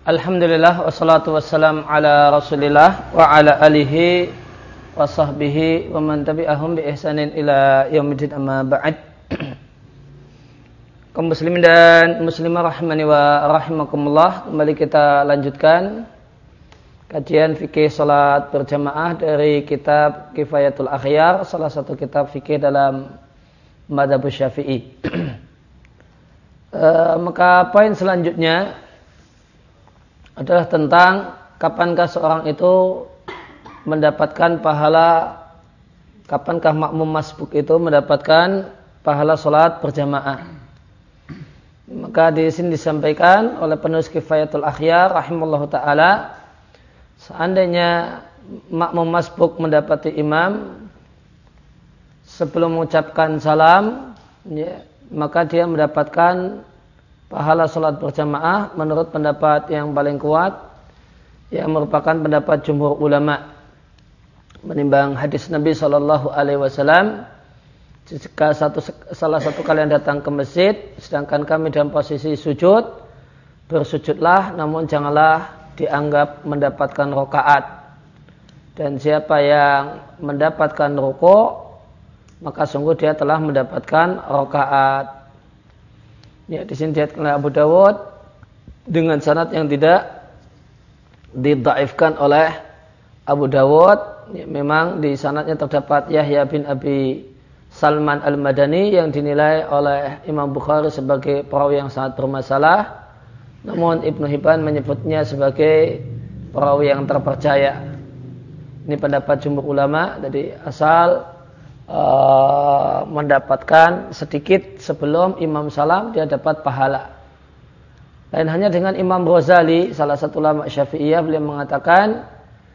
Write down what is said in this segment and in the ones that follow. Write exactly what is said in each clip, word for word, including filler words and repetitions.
Alhamdulillah wassalatu wassalam ala Rasulillah wa ala alihi wa sahbihi wa man tabi'ahum bi ihsanin ila yaumil amma ba'd. Kaum muslimin dan muslimah rahimani wa rahimakumullah, kembali kita lanjutkan kajian fikih salat berjamaah dari kitab Kifayatul Akhyar, salah satu kitab fikih dalam mazhab Syafi'i. e, maka poin selanjutnya adalah tentang kapankah seorang itu mendapatkan pahala, kapankah makmum masbuk itu mendapatkan pahala sholat berjamaah. Maka di sini disampaikan oleh penulis Kifayatul Akhyar rahimallahu taala, seandainya makmum masbuk mendapati imam sebelum mengucapkan salam, ya, maka dia mendapatkan pahala sholat berjamaah menurut pendapat yang paling kuat, yang merupakan pendapat jumhur ulama, menimbang hadis Nabi shallallahu alaihi wasallam, jika satu, salah satu kalian datang ke masjid sedangkan kami dalam posisi sujud, bersujudlah namun janganlah dianggap mendapatkan rakaat, dan siapa yang mendapatkan rukuk maka sungguh dia telah mendapatkan rakaat. Ya, di sini diriwayatkan oleh Abu Dawud dengan sanad yang tidak didhaifkan oleh Abu Dawud. Ya, memang di sanadnya terdapat Yahya bin Abi Salman Al-Madani yang dinilai oleh Imam Bukhari sebagai perawi yang sangat bermasalah. Namun Ibnu Hibban menyebutnya sebagai perawi yang terpercaya. Ini pendapat jumhur ulama, jadi asal Uh, mendapatkan sedikit sebelum imam salam dia dapat pahala. Lain hanya dengan Imam Ghazali, salah satu ulama Syafi'iyah, beliau mengatakan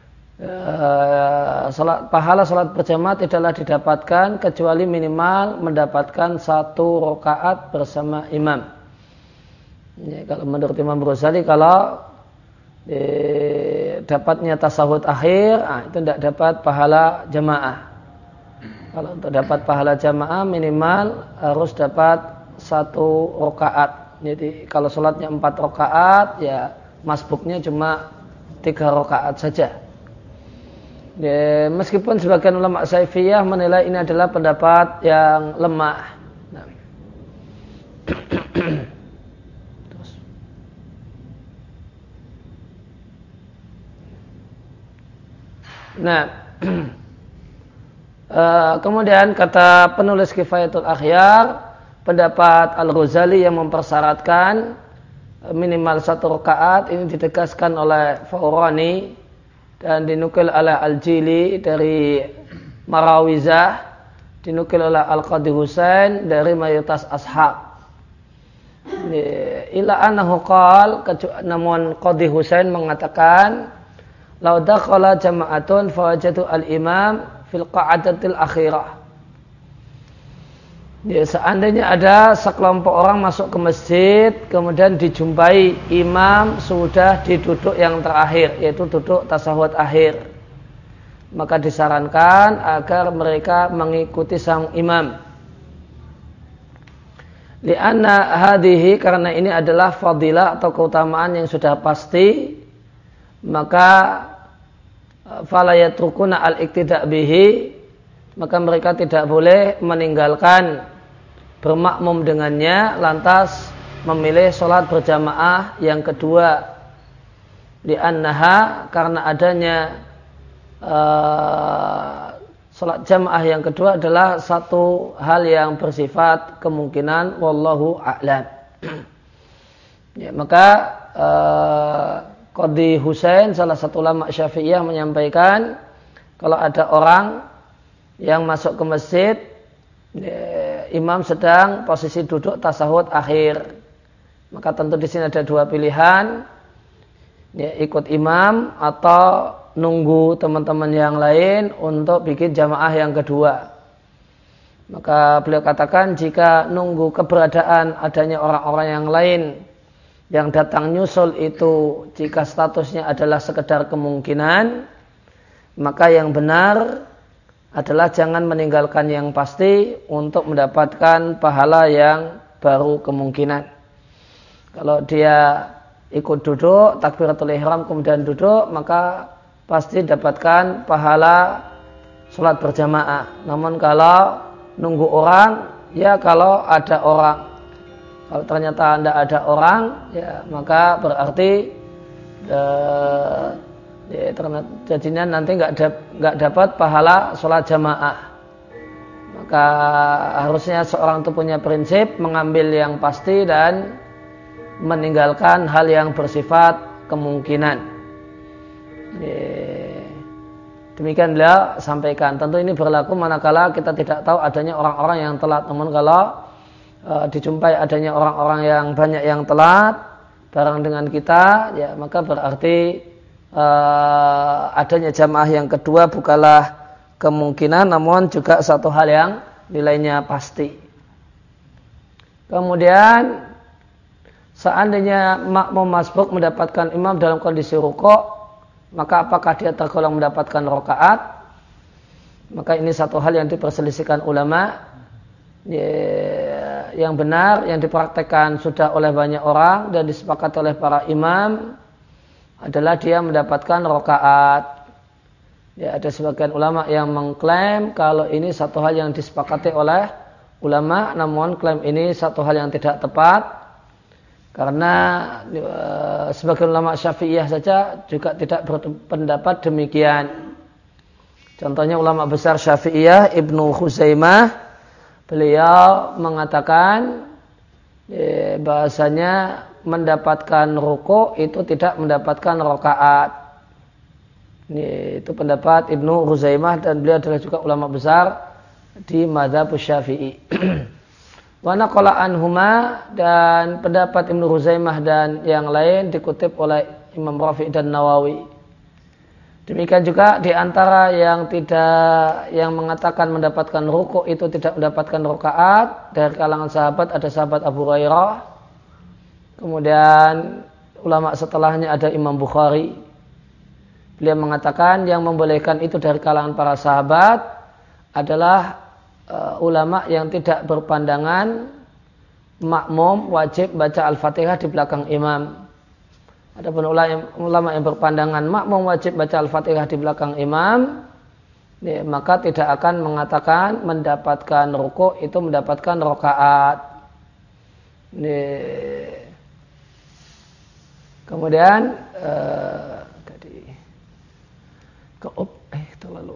uh, salat, pahala salat berjamaah tidaklah didapatkan kecuali minimal mendapatkan satu rakaat bersama imam. Ya, kalau menurut Imam Ghazali, kalau eh, dapatnya tasahud akhir, ah, itu tidak dapat pahala jamaah. Kalau untuk dapat pahala jamaah minimal harus dapat satu rakaat. Jadi kalau sholatnya empat rakaat, ya masbuknya cuma tiga rakaat saja. Ya, meskipun sebagian ulama Syafi'iyah menilai ini adalah pendapat yang lemah. Nah, Terus. nah. Uh, kemudian kata penulis Kifayatul Akhyar, pendapat Al-Ghazali yang mempersyaratkan minimal satu rakaat ini ditegaskan oleh Faurani dan dinukil oleh Al-Jili dari Marawizah, dinukil oleh Al-Qadhi Husain dari mayoritas ashab. Ila annahu qala, namun Qadhi Husain mengatakan, "Lau dakhala jama'atun fawajadu al-imam fil qa'adatil akhirah." Ya, seandainya ada sekelompok orang masuk ke masjid kemudian dijumpai imam sudah di duduk yang terakhir, yaitu duduk tasahud akhir, maka disarankan agar mereka mengikuti sang imam. Li'anna hadhihi, karena ini adalah fadilah atau keutamaan yang sudah pasti, maka fala yatrukuna al-iqtida' bihi, maka mereka tidak boleh meninggalkan bermakmum dengannya lantas memilih sholat berjamaah yang kedua. Li'annaha, karena adanya uh, sholat jamaah yang kedua adalah satu hal yang bersifat kemungkinan, wallahu a'lam. Ya, maka uh, Qadhi Husain, salah satu ulama Syafi'iyah, menyampaikan kalau ada orang yang masuk ke masjid, ya, imam sedang posisi duduk tasahud akhir, maka tentu di sini ada dua pilihan, ya, ikut imam atau nunggu teman-teman yang lain untuk bikin jamaah yang kedua. Maka beliau katakan, jika nunggu keberadaan adanya orang-orang yang lain yang datang nyusul itu, jika statusnya adalah sekedar kemungkinan, maka yang benar adalah jangan meninggalkan yang pasti untuk mendapatkan pahala yang baru kemungkinan. Kalau dia ikut duduk takbiratul ihram kemudian duduk, maka pasti dapatkan pahala sholat berjamaah. Namun kalau nunggu orang, ya kalau ada orang. Kalau ternyata tidak ada orang, ya maka berarti eh, ya, jadinya nanti nggak dap, nggak dapat pahala sholat jamaah. Maka harusnya seorang itu punya prinsip mengambil yang pasti dan meninggalkan hal yang bersifat kemungkinan. Ya, demikian beliau sampaikan. Tentu ini berlaku manakala kita tidak tahu adanya orang-orang yang telat. Namun kalau Uh, dijumpai adanya orang-orang yang banyak yang telat bareng dengan kita, ya maka berarti uh, adanya jamaah yang kedua bukanlah kemungkinan, namun juga satu hal yang nilainya pasti. Kemudian seandainya makmum masbuk mendapatkan imam dalam kondisi rukuk, maka apakah dia tergolong mendapatkan rakaat? Maka ini satu hal yang diperselisihkan ulama. Ya, yang benar yang dipraktekkan sudah oleh banyak orang dan disepakati oleh para imam adalah dia mendapatkan rakaat. Ya, ada sebagian ulama yang mengklaim kalau ini satu hal yang disepakati oleh ulama, namun klaim ini satu hal yang tidak tepat karena e, sebagian ulama Syafi'iyah saja juga tidak berpendapat demikian. Contohnya ulama besar Syafi'iyah Ibnu Khuzaimah, beliau mengatakan eh, bahasanya mendapatkan ruku itu tidak mendapatkan rakaat. Ini itu pendapat Ibnu Huzaimah dan beliau adalah juga ulama besar di mazhab Syafi'i. Wa naqala anhuma, dan pendapat Ibnu Huzaimah dan yang lain dikutip oleh Imam Rafi' dan Nawawi. Demikian juga di antara yang tidak yang mengatakan mendapatkan rukuk itu tidak mendapatkan rakaat dari kalangan sahabat ada sahabat Abu Hurairah. Kemudian ulama setelahnya ada Imam Bukhari. Beliau mengatakan yang membolehkan itu dari kalangan para sahabat adalah uh, ulama yang tidak berpandangan makmum wajib baca Al-Fatihah di belakang imam. Adapun ulama yang berpandangan makmum wajib baca Al-Fatihah di belakang imam, ya, maka tidak akan mengatakan mendapatkan rukuk itu mendapatkan rakaat. Kemudian eh, tadi ke eh terlalu.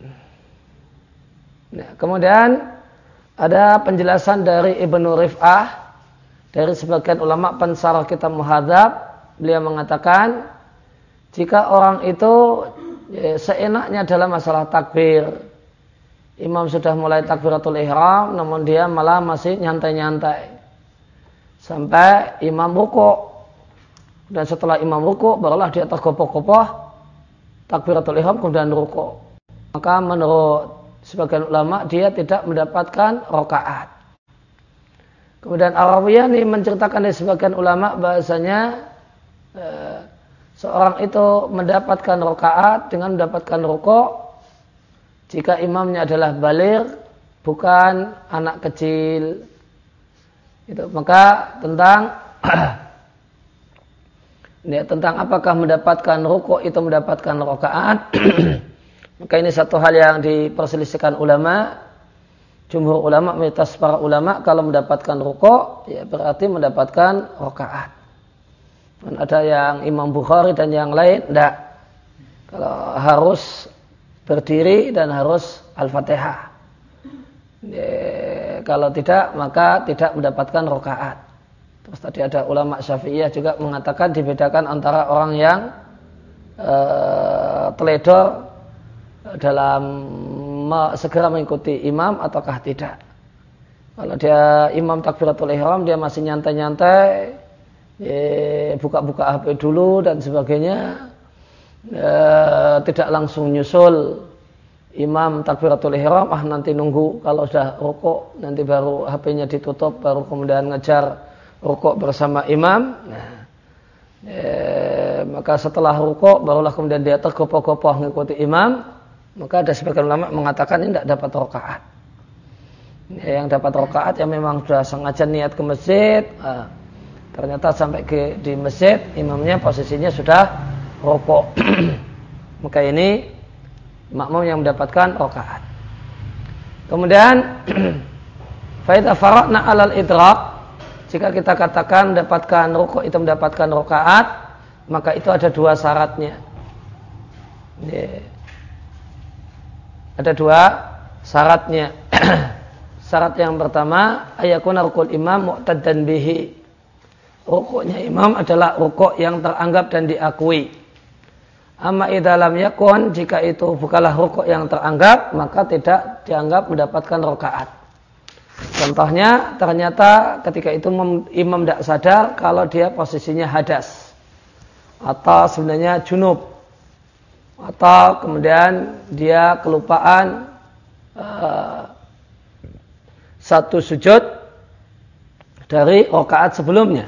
Nah, kemudian ada penjelasan dari Ibnu Rif'ah dari sebagian ulama pensarah kitab Muhadzab. Beliau mengatakan jika orang itu ya, seenaknya dalam masalah takbir, imam sudah mulai takbiratul ihram namun dia malah masih nyantai-nyantai sampai imam rukuk, dan setelah imam rukuk barulah dia tergopoh-gopoh takbiratul ihram kemudian rukuk, maka menurut sebagian ulama dia tidak mendapatkan rakaat. Kemudian Ar-Rawiyani menceritakan dari sebagian ulama bahasanya seorang itu mendapatkan rakaat dengan mendapatkan rukuk jika imamnya adalah baligh, bukan anak kecil. Itu maka tentang ya, tentang apakah mendapatkan rukuk itu mendapatkan rakaat. Maka ini satu hal yang diperselisihkan ulama. Jumhur ulama, mayoritas para ulama kalau mendapatkan rukuk ya berarti mendapatkan rakaat. Dan ada yang Imam Bukhari dan yang lain tidak. Kalau harus berdiri dan harus Al-Fatihah. E, kalau tidak maka tidak mendapatkan rakaat. Terus tadi ada ulama Syafi'iyah juga mengatakan dibedakan antara orang yang e, teledor dalam segera mengikuti imam ataukah tidak. Kalau dia imam takbiratul ihram dia masih nyantai-nyantai, Ya, buka-buka H P dulu dan sebagainya, ya, tidak langsung nyusul imam takbiratul ihram, ah nanti nunggu kalau sudah rukuk nanti baru H P-nya ditutup baru kemudian ngejar rukuk bersama imam. Nah, ya, maka setelah rukuk barulah kemudian dia tergopoh-gopoh mengikuti imam, maka ada sebagian ulama mengatakan ini tidak dapat rakaat. Ya, yang dapat rakaat yang memang sudah sengaja niat ke masjid, ah, Ternyata sampai ke di masjid imamnya posisinya sudah rukuk. Maka ini makmum yang mendapatkan rakaat. Kemudian fa idza faraqna 'alal idrak, jika kita katakan mendapatkan rukuk itu mendapatkan rakaat, maka itu ada dua syaratnya. Ada dua syaratnya. Syarat yang pertama, ayakuna rukul imam mu'taddan bihi. Rukuknya imam adalah rukuk yang teranggap dan diakui. Amma idza lam yakun, jika itu bukanlah rukuk yang teranggap, maka tidak dianggap mendapatkan rakaat. Contohnya, ternyata ketika itu imam tidak sadar kalau dia posisinya hadas atau sebenarnya junub, atau kemudian dia kelupaan uh, satu sujud dari rakaat sebelumnya.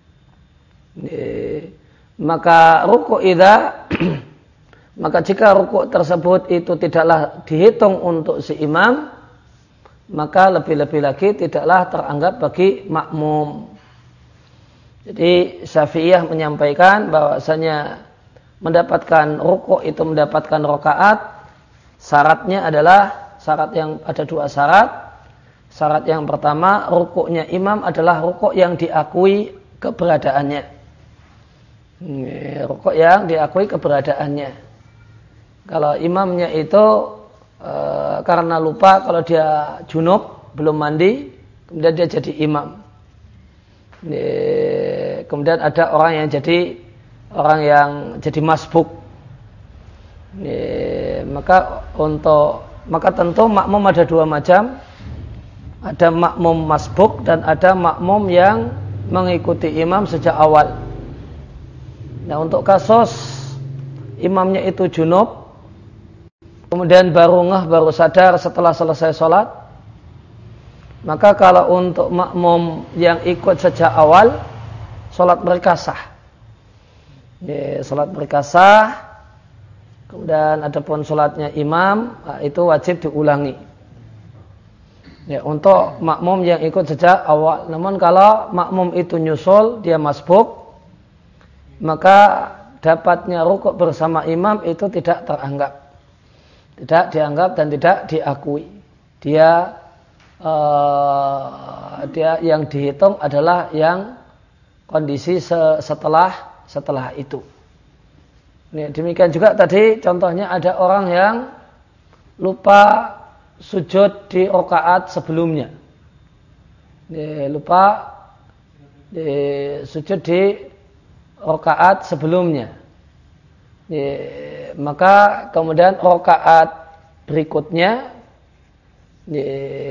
Ini, maka rukuk idza maka jika rukuk tersebut itu tidaklah dihitung untuk si imam, maka lebih-lebih lagi tidaklah teranggap bagi makmum. Jadi Syafi'iyah menyampaikan bahwasanya mendapatkan rukuk itu mendapatkan rakaat, syaratnya adalah syarat yang ada dua syarat. Syarat yang pertama, rukuknya imam adalah rukuk yang diakui keberadaannya. Rukuk yang diakui keberadaannya. Kalau imamnya itu e, karena lupa kalau dia junub belum mandi, kemudian dia jadi imam. E, kemudian ada orang yang jadi orang yang jadi masbuk. E, maka untuk maka tentu makmum ada dua macam. Ada makmum masbuk dan ada makmum yang mengikuti imam sejak awal. Nah, untuk kasus imamnya itu junub, kemudian baru ngeh, baru sadar setelah selesai sholat, maka kalau untuk makmum yang ikut sejak awal, sholat mereka sah. Ya, sholat mereka sah, kemudian adapun sholatnya imam, itu wajib diulangi. Ya, untuk makmum yang ikut sejak awal. Namun kalau makmum itu nyusul, dia masbuk, maka dapatnya rukuk bersama imam itu tidak teranggap, tidak dianggap dan tidak diakui. Dia uh, dia yang dihitung adalah yang kondisi setelah setelah itu. Ini, demikian juga tadi contohnya ada orang yang lupa sujud di rakaat sebelumnya. Ini, lupa di, sujud di rakaat sebelumnya. Ya, maka kemudian rakaat berikutnya, ya,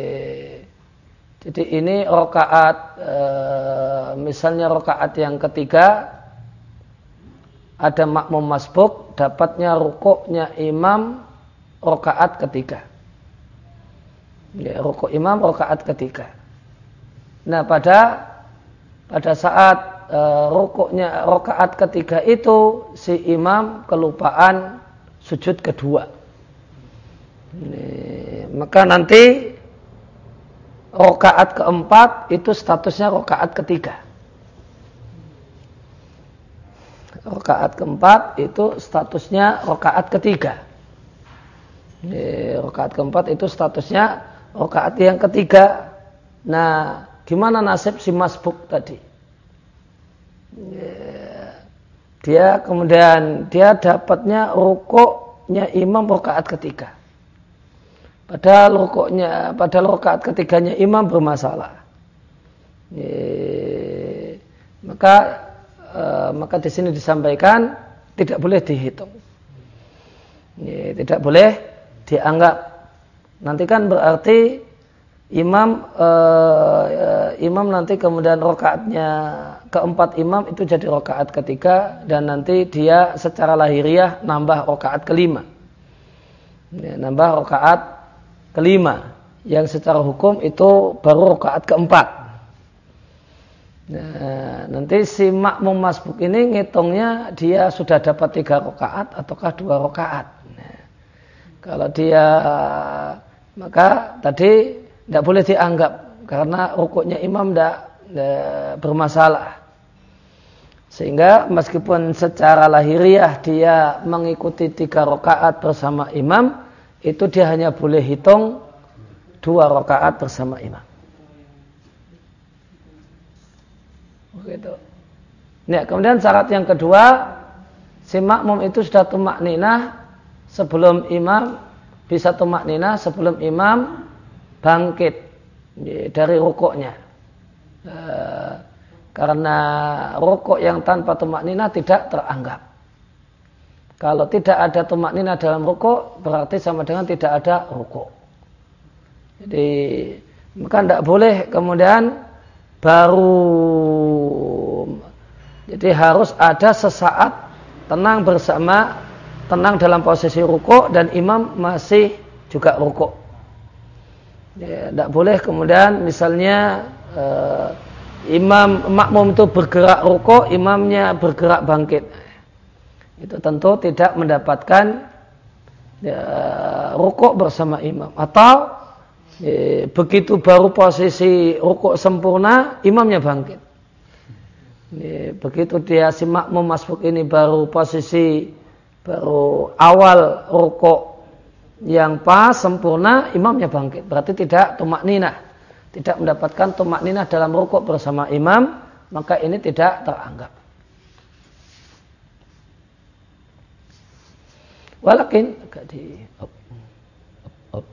jadi ini rakaat e, misalnya rakaat yang ketiga ada makmum masbuk, dapatnya rukuknya imam rakaat ketiga. Ya, rukuk imam rakaat ketiga. Nah, pada pada saat Uh, rukuknya rakaat ketiga itu si imam kelupaan sujud kedua. Ini, maka nanti rakaat keempat itu statusnya rakaat ketiga. Rakaat keempat itu statusnya rakaat ketiga. Ini, rakaat keempat itu statusnya rakaat yang ketiga. Nah, gimana nasib si masbuk tadi? Dia kemudian dia dapatnya rukuknya imam rakaat ketiga. Padahal rukuknya, padahal rakaat ketiganya imam bermasalah. E, maka e, maka di sini disampaikan tidak boleh dihitung. E, tidak boleh dianggap. Nanti kan berarti imam e, e, imam nanti kemudian rakaatnya keempat imam itu jadi rakaat ketiga dan nanti dia secara lahiriah nambah rakaat kelima. Ya, nambah rakaat kelima yang secara hukum itu baru rakaat keempat. Nah, nanti si makmum masbuk ini ngitungnya dia sudah dapat tiga rakaat ataukah dua rakaat. Nah, kalau dia maka tadi tidak boleh dianggap karena rukuknya imam tidak bermasalah. Sehingga meskipun secara lahiriah dia mengikuti tiga rakaat bersama imam, itu dia hanya boleh hitung dua rakaat bersama imam. Begitu. Nah, kemudian syarat yang kedua, si makmum itu sudah tumak ninah sebelum imam, bisa tumak ninah sebelum imam bangkit dari rukuknya. E, karena rukuk yang tanpa tumak ninah tidak teranggap. Kalau tidak ada tumak ninah dalam rukuk, berarti sama dengan tidak ada rukuk. Jadi maka tidak boleh kemudian baru, jadi harus ada sesaat tenang bersama, tenang dalam posisi rukuk dan imam masih juga rukuk. Ya, tidak boleh kemudian misalnya eh, imam makmum itu bergerak rukuk, imamnya bergerak bangkit. Itu tentu tidak mendapatkan ya, rukuk bersama imam. Atau ya, begitu baru posisi rukuk sempurna, imamnya bangkit. Ya, begitu dia si makmum masbuk ini baru posisi baru awal rukuk yang pas sempurna, imamnya bangkit. Berarti tidak tumak ninah. Tidak mendapatkan tumak ninah dalam rukuk bersama imam, maka ini tidak teranggap. Walakin agak di op, op, op.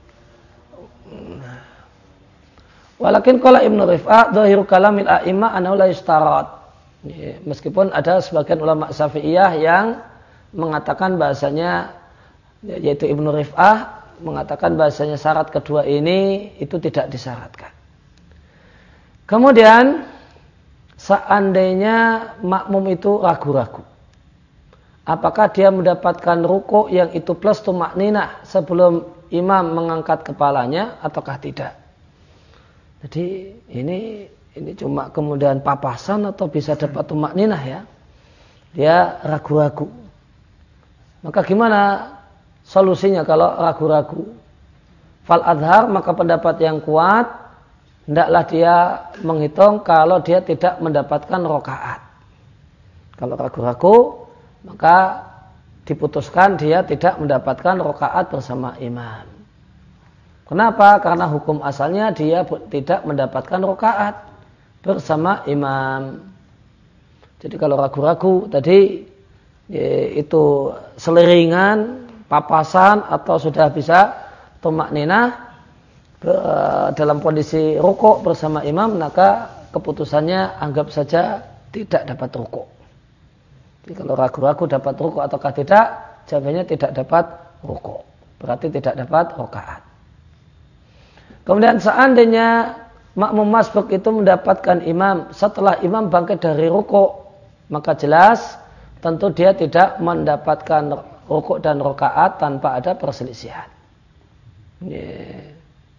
Walakin qala Ibnu Rif'ah dhahiru kalamil a'imah annahu la yustarat. Meskipun ada sebagian ulama Syafi'iyah yang mengatakan bahasanya, yaitu Ibnu Rif'ah mengatakan bahasanya syarat kedua ini itu tidak disyaratkan. Kemudian seandainya makmum itu ragu-ragu, apakah dia mendapatkan rukuk yang itu plus tumak ninah sebelum imam mengangkat kepalanya ataukah tidak? Jadi ini ini cuma kemudian papasan atau bisa dapat tumak ninah ya? Dia ragu-ragu. Maka gimana solusinya kalau ragu-ragu? Fal adhar, maka pendapat yang kuat, hendaklah dia menghitung kalau dia tidak mendapatkan rakaat. Kalau ragu-ragu, maka diputuskan dia tidak mendapatkan rakaat bersama imam. Kenapa? Karena hukum asalnya dia tidak mendapatkan rakaat bersama imam. Jadi kalau ragu-ragu tadi itu seleringan, papasan atau sudah bisa tumak ninah dalam kondisi rukuk bersama imam, maka keputusannya anggap saja tidak dapat rukuk. Jadi kalau ragu-ragu dapat rukuk ataukah tidak, jawabannya tidak dapat rukuk. Berarti tidak dapat rakaat. Kemudian seandainya makmum masbuk itu mendapatkan imam setelah imam bangkit dari rukuk, maka jelas tentu dia tidak mendapatkan rukuk dan rakaat tanpa ada perselisihan. Yeah.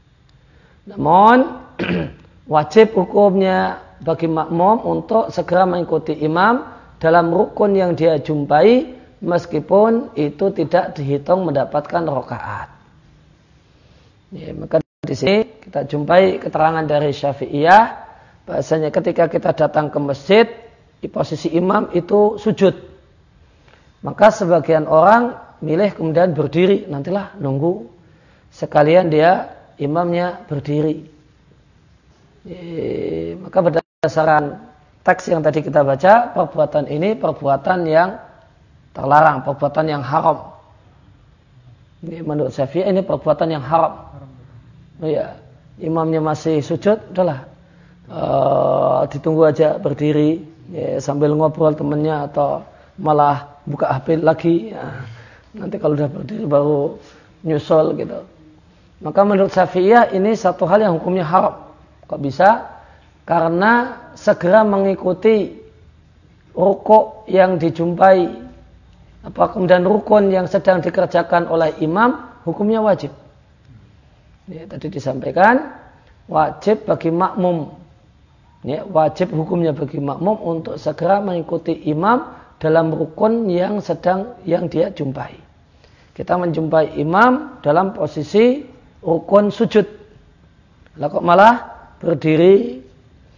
Namun wajib hukumnya bagi makmum untuk segera mengikuti imam dalam rukun yang dia jumpai, meskipun itu tidak dihitung mendapatkan rakaat. Yeah, maka di sini kita jumpai keterangan dari Syafi'iyah bahasanya ketika kita datang ke masjid di posisi imam itu sujud. Maka sebagian orang milih kemudian berdiri, nantilah nunggu sekalian dia imamnya berdiri. E, maka berdasarkan teks yang tadi kita baca, perbuatan ini perbuatan yang terlarang, perbuatan yang haram. Ini menurut Syafi'i ini perbuatan yang haram. Oh ya, imamnya masih sujud, udahlah uh, ditunggu aja berdiri ya, sambil ngobrol temannya atau malah buka H P lagi. Ya. Nanti kalau udah berdiri baru nyusul gitu. Maka menurut Syafi'iyah ini satu hal yang hukumnya haram. Kok bisa? Karena segera mengikuti rukuk yang dijumpai, apa kemudian rukun yang sedang dikerjakan oleh imam, hukumnya wajib. Ya, tadi disampaikan wajib bagi makmum. Ya, wajib hukumnya bagi makmum untuk segera mengikuti imam dalam rukun yang sedang yang dia jumpai. Kita menjumpai imam dalam posisi rukun sujud. Lah kok malah berdiri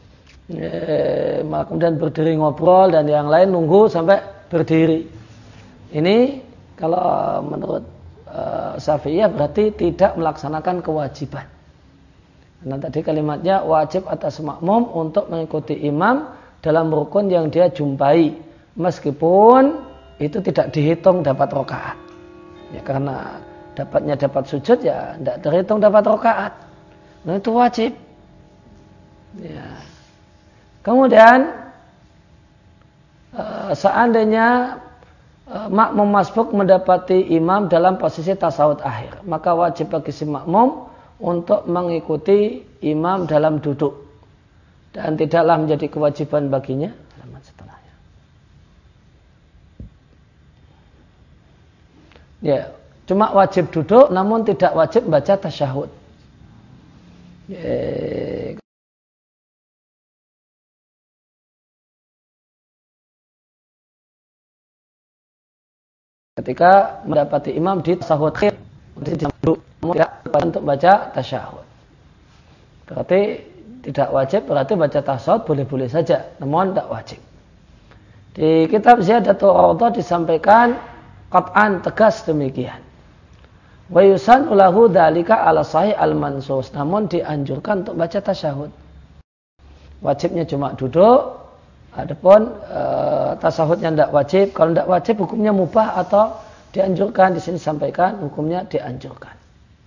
eh, malah kemudian berdiri ngobrol dan yang lain nunggu sampai berdiri. Ini kalau menurut uh, Syafi'iyah berarti tidak melaksanakan kewajiban. Nah tadi kalimatnya wajib atas makmum untuk mengikuti imam dalam rukun yang dia jumpai, meskipun itu tidak dihitung dapat rakaat. Ya karena dapatnya dapat sujud ya tidak terhitung dapat rakaat. Nah itu wajib. Ya. Kemudian uh, seandainya uh, makmum masbuk mendapati imam dalam posisi tasawuf akhir, maka wajib bagi si makmum untuk mengikuti imam dalam duduk dan tidaklah menjadi kewajiban baginya setelahnya. Ya, cuma wajib duduk namun tidak wajib baca tasyahud. Ya, ketika mendapati imam di tasyahud akhir, duduk tidak untuk baca tasyahud. Berarti tidak wajib, berarti baca tasyahud boleh-boleh saja, namun tidak wajib. Di kitab Ziyadatul Rawdah disampaikan qat'an tegas demikian. Wa yusannu lahu dzalika ala sahih al-mansus, namun dianjurkan untuk baca tasyahud. Wajibnya cuma duduk, adapun e, tasyahudnya tidak wajib. Kalau tidak wajib hukumnya mubah atau dianjurkan. Di sini sampaikan hukumnya dianjurkan.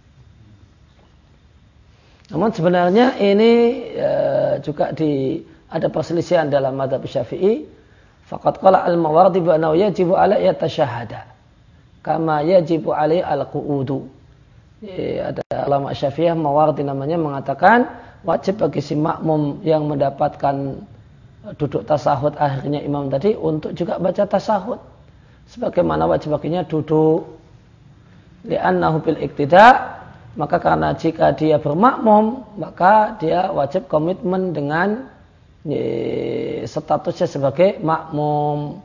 Namun sebenarnya ini e, juga di ada perselisihan dalam mazhab Syafi'i. Faqad qala al-Mawardi bi annahu yajibu alaihi yatashahhada kama yajibu alaihi al-qu'udu. E, ada ulama Syafi'iyah Mawardi namanya mengatakan wajib bagi si makmum yang mendapatkan duduk tasahud akhirnya imam tadi untuk juga baca tasahud sebagaimana wajib baginya duduk. Li'annahu bil iqtida', maka karena jika dia bermakmum maka dia wajib komitmen dengan ye, statusnya sebagai makmum.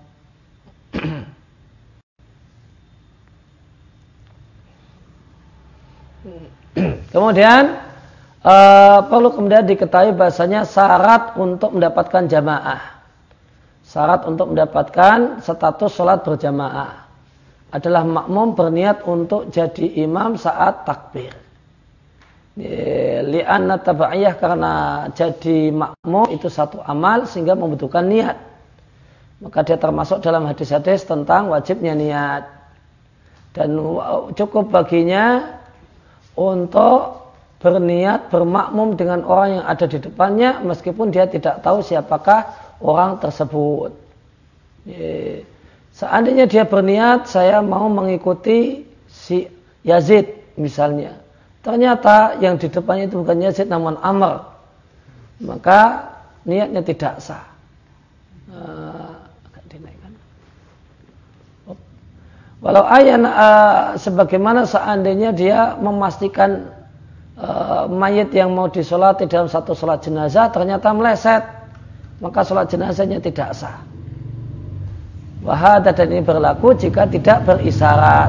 Kemudian uh, perlu kemudian diketahui bahasanya syarat untuk mendapatkan jamaah, syarat untuk mendapatkan status sholat berjamaah adalah makmum berniat untuk jadi imam saat takbir. Li'anna tabaiyah, karena jadi makmum itu satu amal sehingga membutuhkan niat. Maka dia termasuk dalam hadis-hadis tentang wajibnya niat. Dan cukup baginya untuk berniat bermakmum dengan orang yang ada di depannya meskipun dia tidak tahu siapakah orang tersebut. Seandainya dia berniat saya mau mengikuti si Yazid misalnya, ternyata yang di depannya itu bukan Yazid namun Amr, maka niatnya tidak sah. Uh, agak dinaikkan. Oh. Walau ayan uh, sebagaimana seandainya dia memastikan uh, mayit yang mau disolati dalam satu sholat jenazah ternyata meleset, maka sholat jenazahnya tidak sah. Wahada, dan ini berlaku jika tidak berisyarat.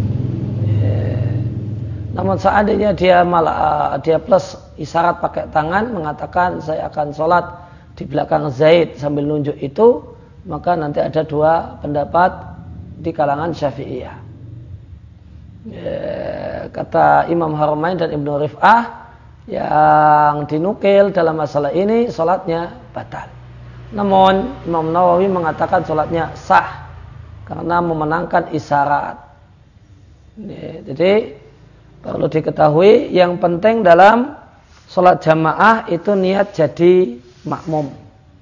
Namun seandainya dia malah dia plus isyarat pakai tangan mengatakan saya akan sholat di belakang Zaid sambil nunjuk itu, maka nanti ada dua pendapat di kalangan Syafi'iyah. Kata Imam Haramain dan Ibnu Rif'ah yang dinukil dalam masalah ini sholatnya batal. Namun Imam Nawawi mengatakan sholatnya sah karena memenangkan isyarat. Jadi perlu diketahui yang penting dalam sholat jamaah itu niat jadi makmum.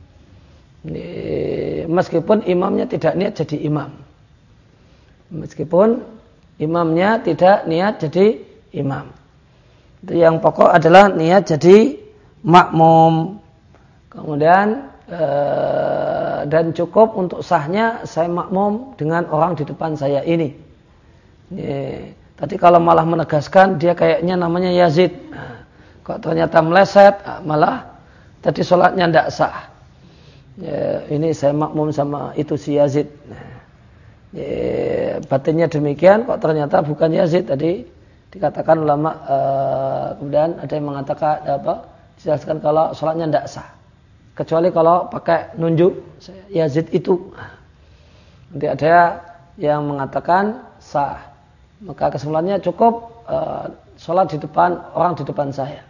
Meskipun imamnya tidak niat jadi imam. Meskipun imamnya tidak niat jadi imam. Itu yang pokok adalah niat jadi makmum. Kemudian dan cukup untuk sahnya saya makmum dengan orang di depan saya ini. Tadi kalau malah menegaskan dia kayaknya namanya Yazid, nah, kok ternyata meleset, malah tadi sholatnya tidak sah. Ya, ini saya makmum sama itu si Yazid. Nah, ya, batinnya demikian, kok ternyata bukan Yazid. Tadi dikatakan ulama, uh, kemudian ada yang mengatakan apa? Dijelaskan kalau sholatnya tidak sah. kecuali kalau pakai nunjuk Yazid itu. Nanti ada yang mengatakan sah. Maka kesimpulannya cukup uh, sholat di depan orang di depan saya.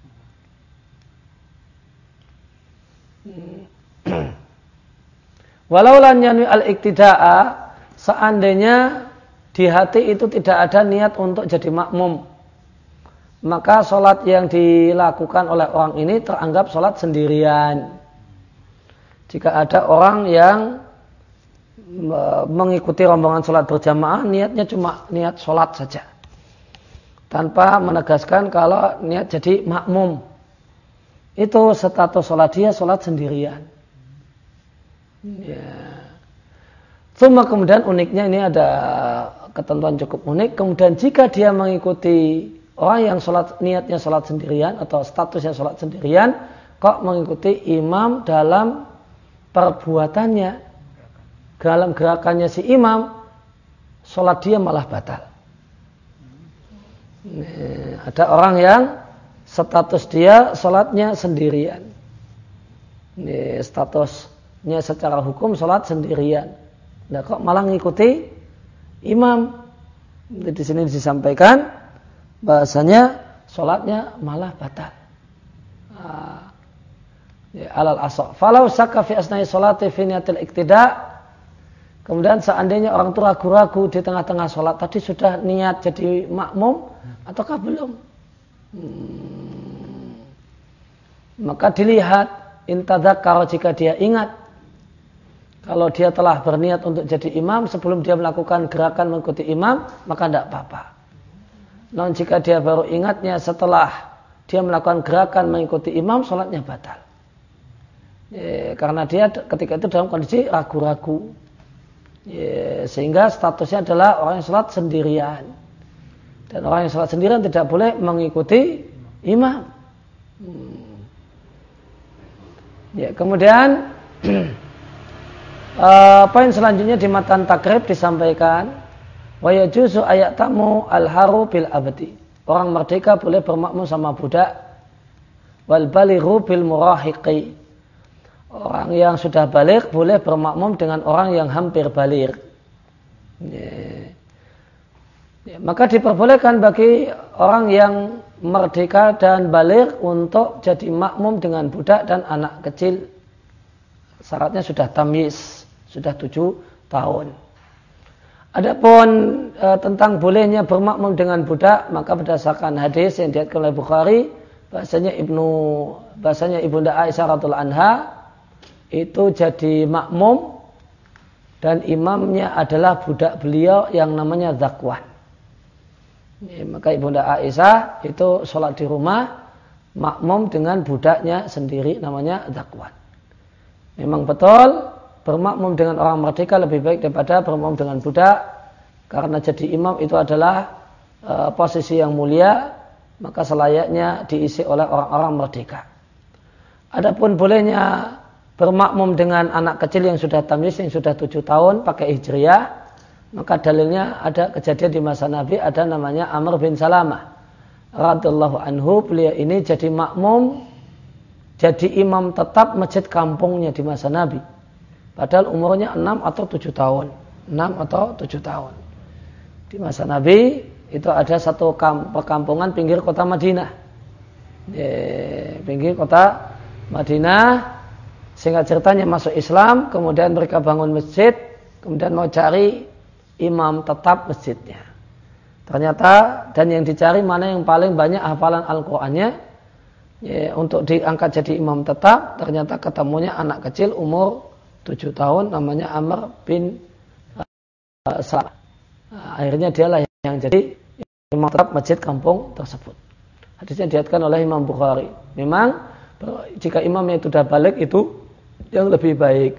Walau lan yanwi al-iktida'a, seandainya di hati itu tidak ada niat untuk jadi makmum, maka sholat yang dilakukan oleh orang ini teranggap sholat sendirian. Jika ada orang yang mengikuti rombongan sholat berjamaah, niatnya cuma niat sholat saja, tanpa menegaskan kalau niat jadi makmum, itu status sholat dia sholat sendirian. Ya. Cuma kemudian uniknya ini ada ketentuan cukup unik. Kemudian jika dia mengikuti orang yang sholat, niatnya sholat sendirian atau statusnya sholat sendirian, kok mengikuti imam dalam perbuatannya, dalam gerakannya si imam, sholat dia malah batal. Ini, ada orang yang status dia sholatnya sendirian. Ini statusnya secara hukum sholat sendirian. Nah kok malah ngikuti imam? Di sini disampaikan bahasanya sholatnya malah batal. Ah, ya, alal asal. Falau syakka fi asnai sholati fi niyatil iktida. Kemudian seandainya orang itu ragu-ragu di tengah-tengah sholat tadi sudah niat jadi makmum ataukah belum? Hmm. Maka dilihat intadzakar, jika dia ingat kalau dia telah berniat untuk jadi imam sebelum dia melakukan gerakan mengikuti imam, maka tidak apa-apa. Namun jika dia baru ingatnya setelah dia melakukan gerakan mengikuti imam, sholatnya batal. Ya, karena dia ketika itu dalam kondisi ragu-ragu. Ya, sehingga statusnya adalah orang yang sholat sendirian. Dan orang yang sholat sendirian tidak boleh mengikuti imam. Hmm. Ya, kemudian uh, poin selanjutnya di matan takrib disampaikan, wa yajuzu ayat tamu al-haru bil abdi. Orang merdeka boleh bermakmum sama budak. Wal balighu bil murahiqi. Orang yang sudah balik boleh bermakmum dengan orang yang hampir balik. Ya. Ya, maka diperbolehkan bagi orang yang merdeka dan balik untuk jadi makmum dengan budak dan anak kecil. Syaratnya sudah tamyiz, sudah tujuh tahun. Adapun e, tentang bolehnya bermakmum dengan budak, maka berdasarkan hadis yang diriwayatkan oleh Bukhari, bahasanya Ibnu bahasanya Ibunda Aisyah radhiyallahu anha itu jadi makmum dan imamnya adalah budak beliau yang namanya Zakwan. Ya, maka Ibunda Aisyah itu sholat di rumah makmum dengan budaknya sendiri namanya Zakwan. Memang betul bermakmum dengan orang merdeka lebih baik daripada bermakmum dengan budak, karena jadi imam itu adalah e, posisi yang mulia, maka selayaknya diisi oleh orang-orang merdeka. Adapun bolehnya bermakmum dengan anak kecil yang sudah tamyiz, yang sudah tujuh tahun pakai hijriyah, maka dalilnya ada kejadian di masa Nabi, ada namanya Amr bin Salamah radhiyallahu anhu. Beliau ini jadi makmum, jadi imam tetap masjid kampungnya di masa Nabi, padahal umurnya enam atau tujuh tahun. enam atau tujuh tahun. Di masa Nabi itu ada satu perkampungan pinggir kota Madinah. Ye, pinggir kota Madinah. Singkat ceritanya masuk Islam, kemudian mereka bangun masjid, kemudian mau cari imam tetap masjidnya. Ternyata dan yang dicari mana yang paling banyak hafalan Al-Qur'annya, ya, untuk diangkat jadi imam tetap, ternyata ketemunya anak kecil umur tujuh tahun namanya Amr bin uh, Salamah. Nah, akhirnya dialah yang jadi imam tetap masjid kampung tersebut. Hadisnya diriwayatkan oleh Imam Bukhari. Memang jika imamnya itu sudah balik itu yang lebih baik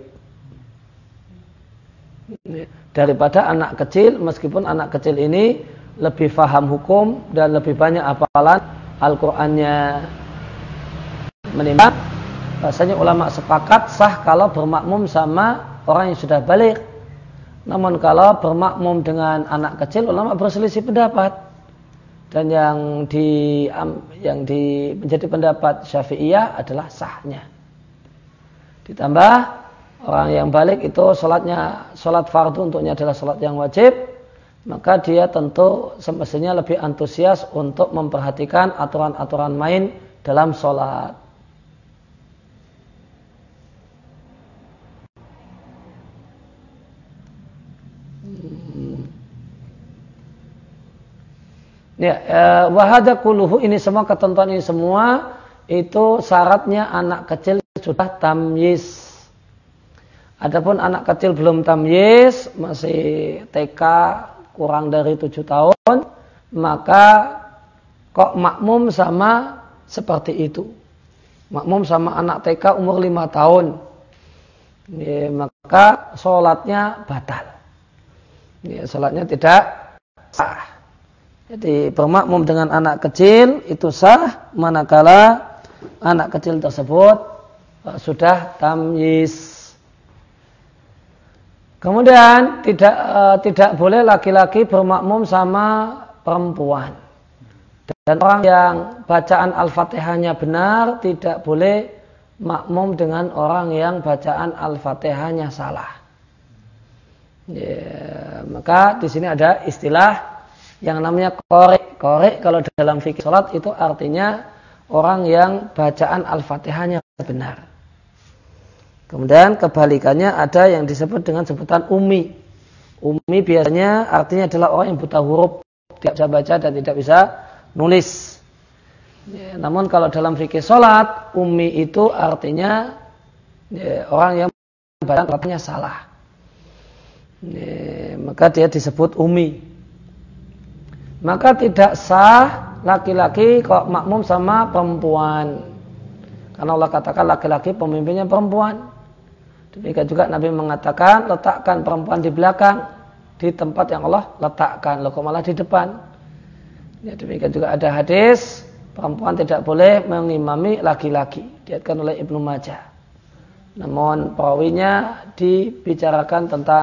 daripada anak kecil, meskipun anak kecil ini lebih faham hukum dan lebih banyak hafalan Al-Qur'annya. Menimbang bahasanya ulama sepakat sah kalau bermakmum sama orang yang sudah balik. Namun kalau bermakmum dengan anak kecil, ulama berselisih pendapat. Dan yang di yang di menjadi pendapat Syafi'iyah adalah sahnya. Ditambah orang yang balik itu sholatnya, sholat fardu untuknya adalah sholat yang wajib, maka dia tentu semestinya lebih antusias untuk memperhatikan aturan-aturan main dalam sholat. Ya, wahada kuluhu, ini semua ketentuan ini semua itu syaratnya anak kecil sudah tamyiz. Adapun anak kecil belum tamyiz, masih T K kurang dari tujuh tahun, maka kok makmum sama seperti itu. Makmum sama anak T K umur lima tahun, ya, maka sholatnya batal. Ya, sholatnya tidak sah. Jadi bermakmum dengan anak kecil itu sah manakala anak kecil tersebut uh, sudah tamyiz. Kemudian tidak uh, tidak boleh laki-laki bermakmum sama perempuan. Dan orang yang bacaan Al-Fatihahnya benar tidak boleh makmum dengan orang yang bacaan Al-Fatihahnya salah. Ya, maka di sini ada istilah yang namanya korek. Korek kalau dalam fikih sholat itu artinya orang yang bacaan Al-Fatihahnya benar. Kemudian kebalikannya ada yang disebut dengan sebutan ummi. Ummi biasanya artinya adalah orang yang buta huruf, tidak bisa baca dan tidak bisa nulis. Ya, namun kalau dalam fikih sholat, ummi itu artinya ya, orang yang bacaan Al-Fatihahnya salah. Ya, maka dia disebut ummi. Maka tidak sah laki-laki kok makmum sama perempuan. Karena Allah katakan laki-laki pemimpinnya perempuan. Demikian juga Nabi mengatakan letakkan perempuan di belakang di tempat yang Allah letakkan. Loh kok malah di depan. Ya, demikian juga ada hadis perempuan tidak boleh mengimami laki-laki. Diriwayatkan oleh Ibnu Majah. Namun perawinya dibicarakan tentang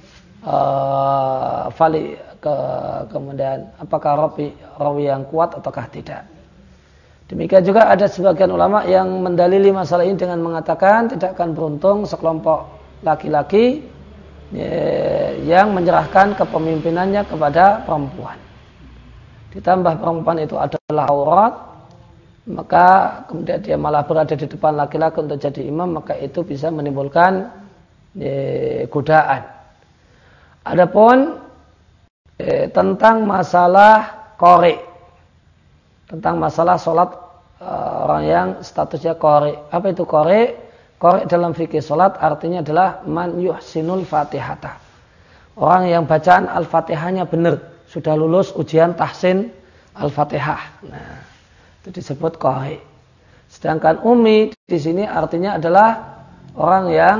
uh, vali Ke, kemudian apakah rawi, rawi yang kuat ataukah tidak. Demikian juga ada sebagian ulama yang mendalili masalah ini dengan mengatakan tidak akan beruntung sekelompok laki-laki ya, yang menyerahkan kepemimpinannya kepada perempuan. Ditambah perempuan itu adalah aurat, maka kemudian dia malah berada di depan laki-laki untuk jadi imam, maka itu bisa menimbulkan ya, godaan. Adapun Eh, tentang masalah qori, tentang masalah sholat uh, orang yang statusnya qori. Apa itu qori? Qori dalam fikih sholat artinya adalah man yuhsinul fatihata. Orang yang bacaan al-fatihahnya benar, sudah lulus ujian tahsin al-fatihah. Nah, itu disebut qori. Sedangkan ummi di sini artinya adalah orang yang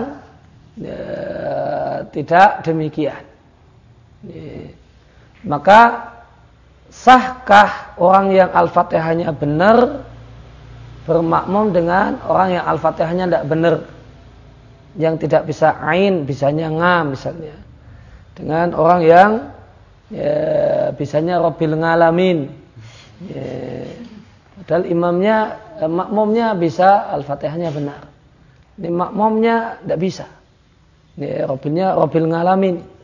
uh, tidak demikian. Ini. Maka sahkah orang yang Al-Fatihahnya benar bermakmum dengan orang yang Al-Fatihahnya tidak benar, yang tidak bisa ain, bisanya ngam misalnya, dengan orang yang ya, bisanya Rabbil Ngalamin, ya, padahal imamnya, makmumnya bisa Al-Fatihahnya benar, ini makmumnya tidak bisa, ya, Rabbilnya Rabbil Ngalamin.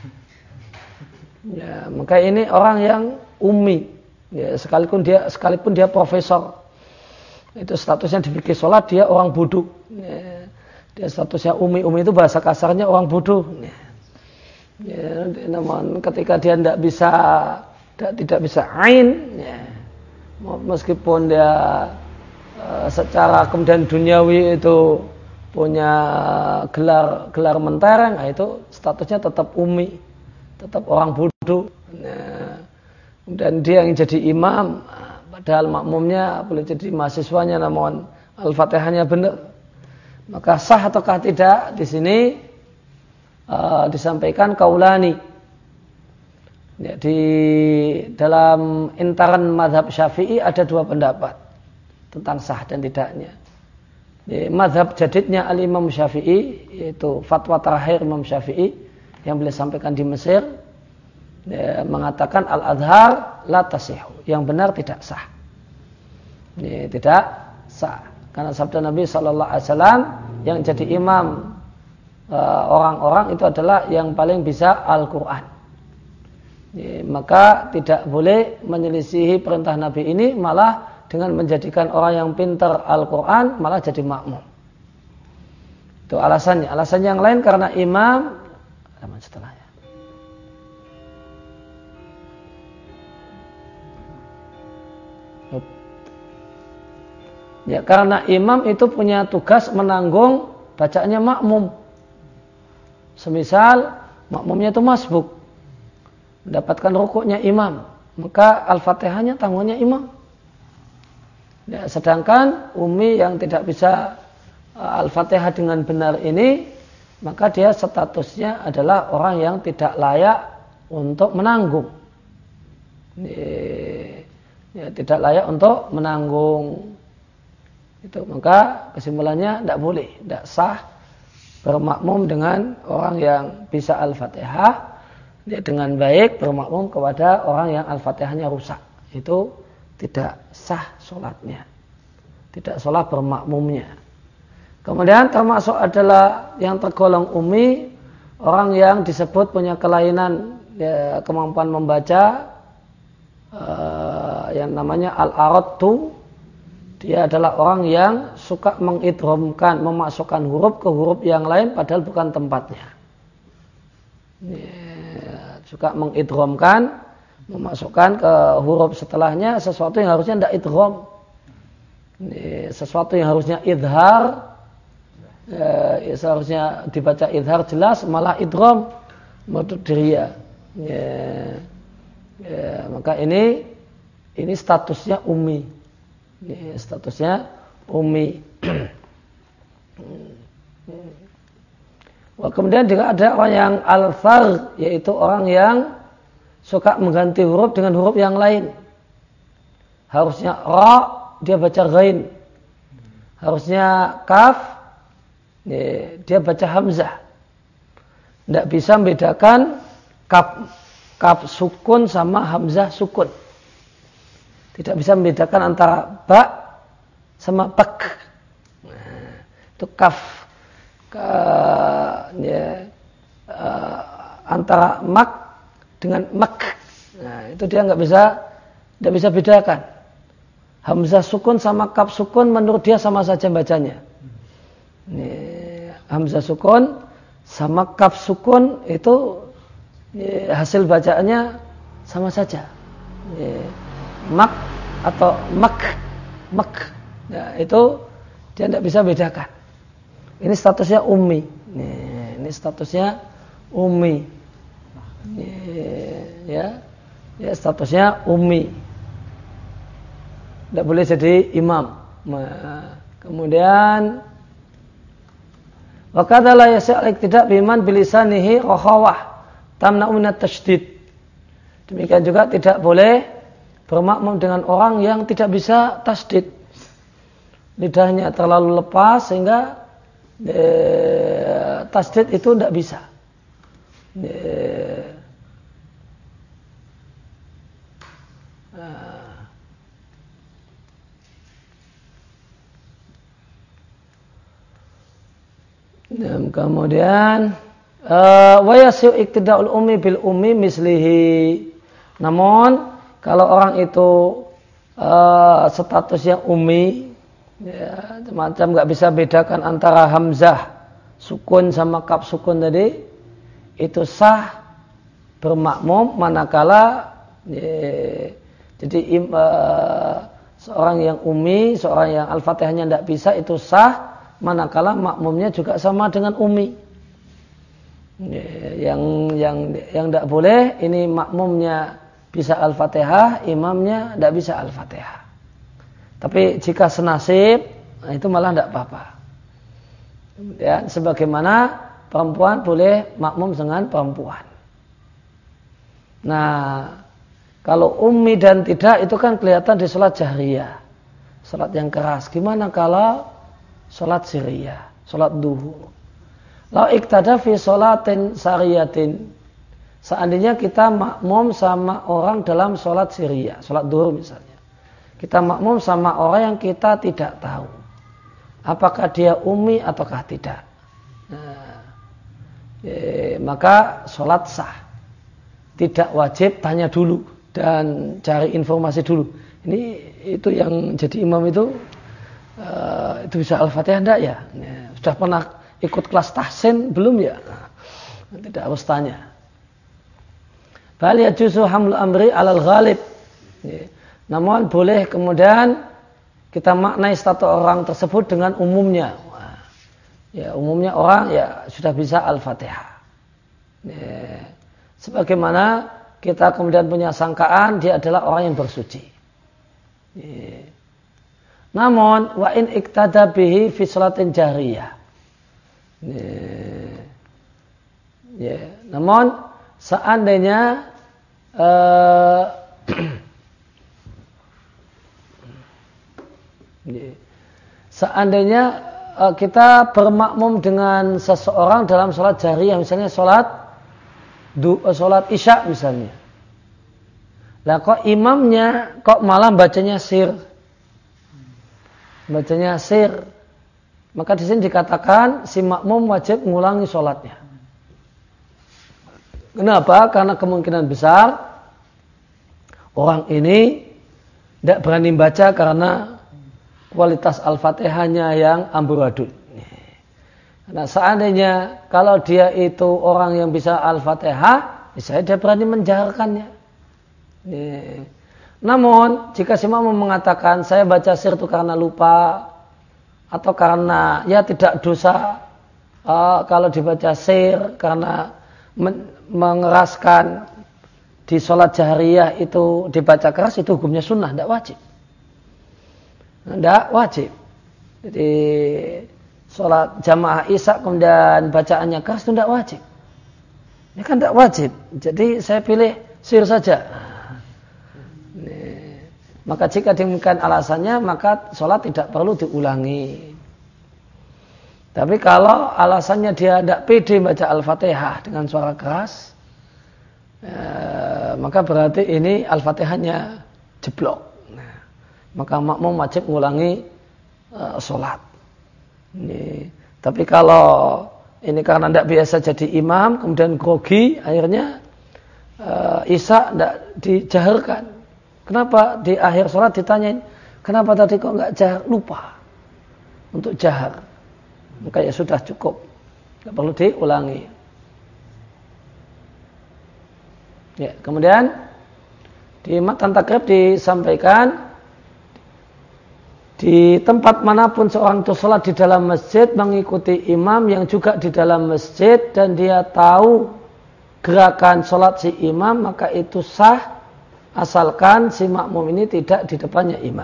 Ya, maka ini orang yang ummi, ya, sekalipun dia sekalipun dia profesor, itu statusnya di fikih sholat dia orang bodoh. Ya, dia statusnya ummi, ummi itu bahasa kasarnya orang bodoh. Ya, ya, namun ketika dia tidak bisa, tidak, tidak bisa ain, ya, meskipun dia uh, secara kemudian duniawi itu punya gelar gelar mentereng, nah itu statusnya tetap ummi, tetap orang bodoh. Nah, dan dia yang jadi imam, padahal makmumnya boleh jadi mahasiswanya, namun Al-Fatihahnya benar. Maka sah ataukah tidak di sini uh, disampaikan kaulani. Ya, di dalam intaran mazhab Syafi'i ada dua pendapat tentang sah dan tidaknya. Ya, mazhab jadidnya Al-Imam Syafi'i, yaitu fatwa terakhir Imam Syafi'i yang beliau sampaikan di Mesir, ya, mengatakan al-adhar la tasihu, yang benar tidak sah. Ya, tidak sah karena sabda Nabi sallallahu alaihi wasallam yang jadi imam uh, orang-orang itu adalah yang paling bisa Al-Quran. Ya, maka tidak boleh menyelisihi perintah Nabi ini, malah dengan menjadikan orang yang pintar Al-Quran malah jadi makmum. Itu alasannya. Alasan yang lain karena imam setelahnya. Ya, karena imam itu punya tugas menanggung bacaannya makmum. Semisal makmumnya itu masbuk, mendapatkan rukuknya imam, maka Al-Fatihahnya tanggungnya imam. Ya, sedangkan umi yang tidak bisa Al-Fatihah dengan benar ini, maka dia statusnya adalah orang yang tidak layak untuk menanggung. Ya, ya, tidak layak untuk menanggung. Itu, maka kesimpulannya tidak boleh, tidak sah bermakmum dengan orang yang bisa Al-Fatihah, dia dengan baik bermakmum kepada orang yang Al-Fatihahnya rusak. Itu tidak sah sholatnya, tidak sholat bermakmumnya. Kemudian termasuk adalah yang tergolong umi, orang yang disebut punya kelainan ya, kemampuan membaca uh, yang namanya al-aradtu. Dia adalah orang yang suka mengidghamkan, memasukkan huruf ke huruf yang lain padahal bukan tempatnya. Ya, suka mengidghamkan, memasukkan ke huruf setelahnya sesuatu yang harusnya tidak idgham. Ya, sesuatu yang harusnya idhar, ya, seharusnya dibaca idhar jelas, malah idgham menurut dia. Ya, ya, maka ini ini statusnya ummi. Ya, statusnya ummi. Kemudian juga ada orang yang al-thar, yaitu orang yang suka mengganti huruf dengan huruf yang lain. Harusnya ra, dia baca ghain. Harusnya kaf, ya, dia baca hamzah. Tidak bisa membedakan kaf, kaf sukun sama hamzah sukun. Tidak bisa membedakan antara ba sama bak. Nah, itu kaf. Ke, ya, uh, antara mak dengan mak. Nah, itu dia nggak bisa, nggak bisa bedakan. Hamzah sukun sama kaf sukun menurut dia sama saja bacanya. Ini, hamzah sukun sama kaf sukun itu ya, hasil bacaannya sama saja. Ya, mak atau mak, mak, ya, itu dia tidak bisa bedakan. Ini statusnya ummi. Nih, ini statusnya ummi. Nih, ya, ya statusnya ummi. Tidak boleh jadi imam. Nah, kemudian, wakadha la yas'alik tidak biman bilisanihi rohawah tamna'u minat tasydid. Demikian juga tidak boleh bermakmum dengan orang yang tidak bisa tasdid. Lidahnya terlalu lepas sehingga eh, tasdid itu tidak bisa. Eh, Dan kemudian wa yasiu iktida'ul ummi bil ummi mislihi. Namun kalau orang itu uh, statusnya ummi, ya, macam nggak bisa bedakan antara hamzah sukun sama kaf sukun tadi, itu sah bermakmum manakala ya, jadi im, uh, seorang yang ummi, seorang yang Al-Fatihahnya tidak bisa itu sah manakala makmumnya juga sama dengan ummi. Ya, yang yang yang tidak boleh ini makmumnya bisa Al-Fatihah, imamnya tidak bisa Al-Fatihah. Tapi jika senasib, nah itu malah tidak apa-apa. Ya, sebagaimana perempuan boleh makmum dengan perempuan. Nah, kalau ummi dan tidak itu kan kelihatan di sholat jahriyah, sholat yang keras. Gimana kalau sholat siriyah, sholat duhur? Lau iktada fi sholatin sariyatin. Seandainya kita makmum sama orang dalam sholat siriyah, sholat duhur misalnya. Kita makmum sama orang yang kita tidak tahu. apakah dia ummi ataukah tidak. Nah, eh, maka sholat sah. Tidak wajib tanya dulu dan cari informasi dulu. Ini itu yang jadi imam itu uh, itu bisa Al-Fatihah enggak ya? Ya? Sudah pernah ikut kelas tahsin belum ya? Nah, tidak harus tanya. Bal yajuzu hamlu amri alal ghalib. Ya. Namun boleh kemudian kita maknai status orang tersebut dengan umumnya. Wah. Ya, umumnya orang ya sudah bisa Al-Fatihah. Ya. Sebagaimana kita kemudian punya sangkaan dia adalah orang yang bersuci. Ya. Namun wa in iktada bihi fi salatin jahriyah. Ya. Ya. Namun seandainya uh, seandainya uh, kita bermakmum dengan seseorang dalam salat jariyah, misalnya salat Du, sholat isya misalnya. Lah kok imamnya kok malah bacanya sir. Bacanya sir. Maka di sini dikatakan si makmum wajib mengulangi sholatnya. Kenapa? Karena kemungkinan besar orang ini tidak berani baca karena kualitas Al-Fatihahnya yang amburadul. Nah, seandainya kalau dia itu orang yang bisa Al-Fatihah, misalnya dia berani menjaharkannya. Ya. Namun, jika si makmum mengatakan saya baca sir itu karena lupa atau karena ya tidak dosa uh, kalau dibaca sir karena men- mengeraskan di sholat jahriyah itu dibaca keras, itu hukumnya sunnah, tidak wajib. Tidak wajib. Jadi sholat jamaah isya kemudian bacaannya keras itu tidak wajib. Ini kan tidak wajib. Jadi saya pilih sir saja. Nih. Maka jika demikian alasannya, maka sholat tidak perlu diulangi. Tapi kalau alasannya dia tidak pede baca Al-Fatihah dengan suara keras, eh, maka berarti ini Al-Fatihahnya jeblok. Nah, maka makmum wajib mengulangi eh, sholat. Ini. Tapi kalau ini karena tidak biasa jadi imam, kemudian grogi, akhirnya uh, isya tidak dijaharkan. Kenapa di akhir sholat ditanyain, kenapa tadi kok nggak jahar? Lupa untuk jahar. Maka ya sudah cukup, nggak perlu diulangi. Ya, kemudian di matan takrib disampaikan, di tempat manapun seorang itu sholat di dalam masjid mengikuti imam yang juga di dalam masjid dan dia tahu gerakan sholat si imam, maka itu sah asalkan si makmum ini tidak di depannya imam.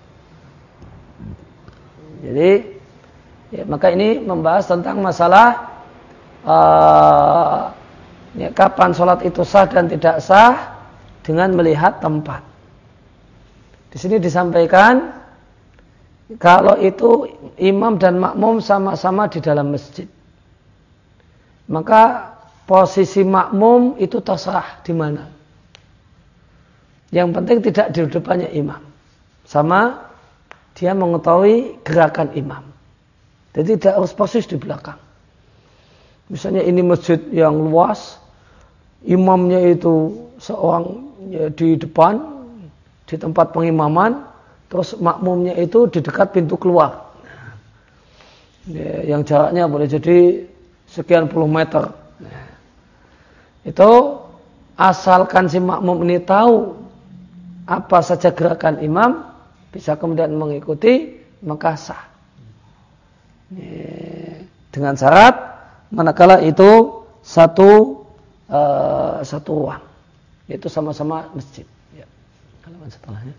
Jadi ya, maka ini membahas tentang masalah uh, ya, kapan sholat itu sah dan tidak sah dengan melihat tempat. Di sini disampaikan kalau itu imam dan makmum sama-sama di dalam masjid, maka posisi makmum itu terserah di mana. Yang penting tidak di depannya imam. Sama dia mengetahui gerakan imam. Jadi tidak harus persis di belakang. Misalnya ini masjid yang luas, imamnya itu seorang ya, di depan, di tempat pengimaman, terus makmumnya itu di dekat pintu keluar. Ya, yang jaraknya boleh jadi sekian puluh meter. Ya. Itu asalkan si makmum ini tahu apa saja gerakan imam, bisa kemudian mengikuti, maka sah. Ya. Dengan syarat manakala itu satu uh, satu ruang, yaitu sama-sama masjid. Ya. Halaman setelahnya.